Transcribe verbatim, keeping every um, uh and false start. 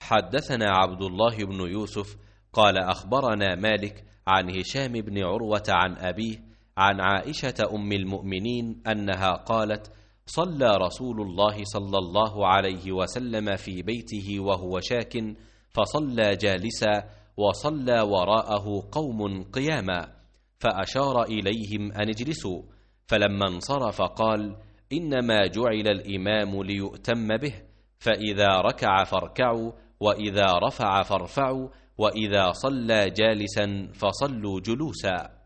حدثنا عبد الله بن يوسف قال أخبرنا مالك عن هشام بن عروة عن أبيه عن عائشة أم المؤمنين أنها قالت: صلى رسول الله صلى الله عليه وسلم في بيته وهو شاك، فصلى جالسا، وصلى وراءه قوم قياما، فأشار إليهم أن اجلسوا، فلما انصرف قال: إنما جعل الإمام ليؤتم به، فإذا ركع فاركعوا، وإذا رفع فارفعوا، وإذا صلى جالسا فصلوا جلوسا.